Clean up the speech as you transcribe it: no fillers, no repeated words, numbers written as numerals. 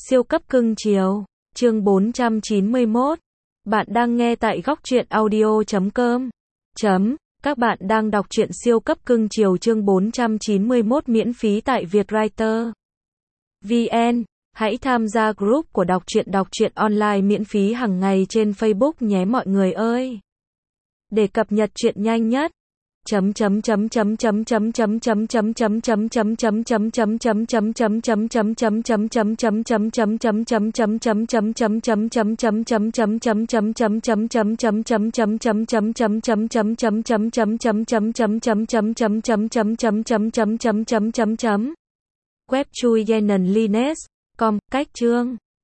Siêu cấp cưng chiều, chương 491. Bạn đang nghe tại góc truyện audio.com. Các bạn đang đọc truyện siêu cấp cưng chiều chương 491 miễn phí tại Vietwriter VN. Hãy tham gia group của đọc truyện online miễn phí hàng ngày trên Facebook nhé mọi người ơi. Để cập nhật truyện nhanh nhất. Web chui Yenon Lines. Cách chương